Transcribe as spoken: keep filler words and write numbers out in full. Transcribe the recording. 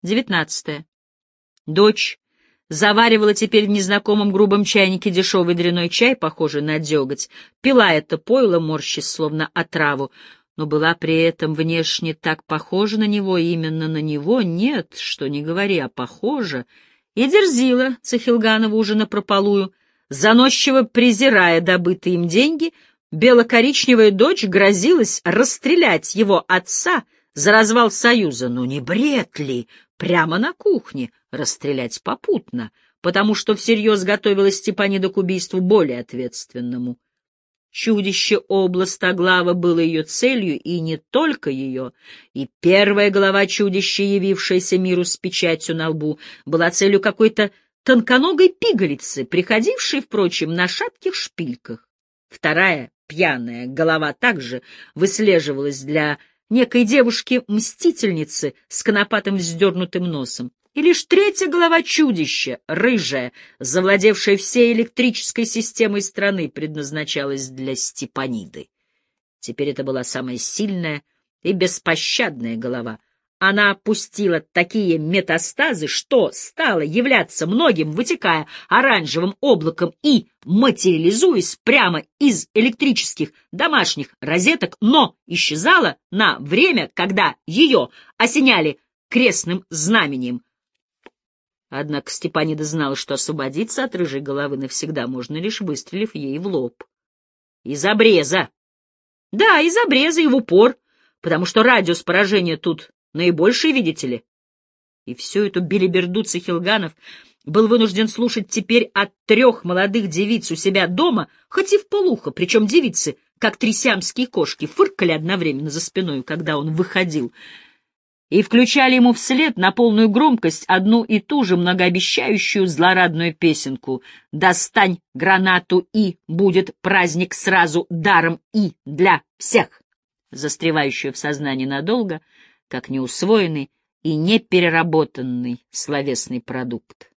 Девятнадцатое. Дочь заваривала теперь в незнакомом грубом чайнике дешевый дрянной чай, похожий на деготь, пила это пойло, морщась словно отраву, но была при этом внешне так похожа на него, именно на него, нет, что не говори, а похожа, и дерзила Цихилганова уже напропалую, заносчиво презирая добытые им деньги. Бело-коричневая дочь грозилась расстрелять его отца за развал Союза, но не бред ли, прямо на кухне расстрелять попутно, потому что всерьез готовилась Степанида к убийству более ответственному. Чудище Областоглава было ее целью, и не только ее, и первая глава чудища, явившаяся миру с печатью на лбу, была целью какой-то тонконогой пигалицы, приходившей, впрочем, на шатких шпильках. Вторая, пьяная голова также выслеживалась для некой девушки-мстительницы с конопатым вздернутым носом. И лишь третья голова чудища, рыжая, завладевшая всей электрической системой страны, предназначалась для Степаниды. Теперь это была самая сильная и беспощадная голова. Она пустила такие метастазы, что стала являться многим, вытекая оранжевым облаком и материализуясь прямо из электрических домашних розеток, но исчезала на время, когда ее осеняли крестным знаменем. Однако Степанида знала, что освободиться от рыжей головы навсегда можно, лишь выстрелив ей в лоб. Из обреза. Да, из обреза и в упор, потому что радиус поражения тут наибольший, видите ли. И всю эту белиберду Цихилганов был вынужден слушать теперь от трех молодых девиц у себя дома, хоть и вполуха, причем девицы, как три сиамские кошки, фыркали одновременно за спиной, когда он выходил, и включали ему вслед на полную громкость одну и ту же многообещающую злорадную песенку «Достань гранату, и будет праздник сразу даром и для всех», застревающую в сознании надолго, как неусвоенный и непереработанный словесный продукт.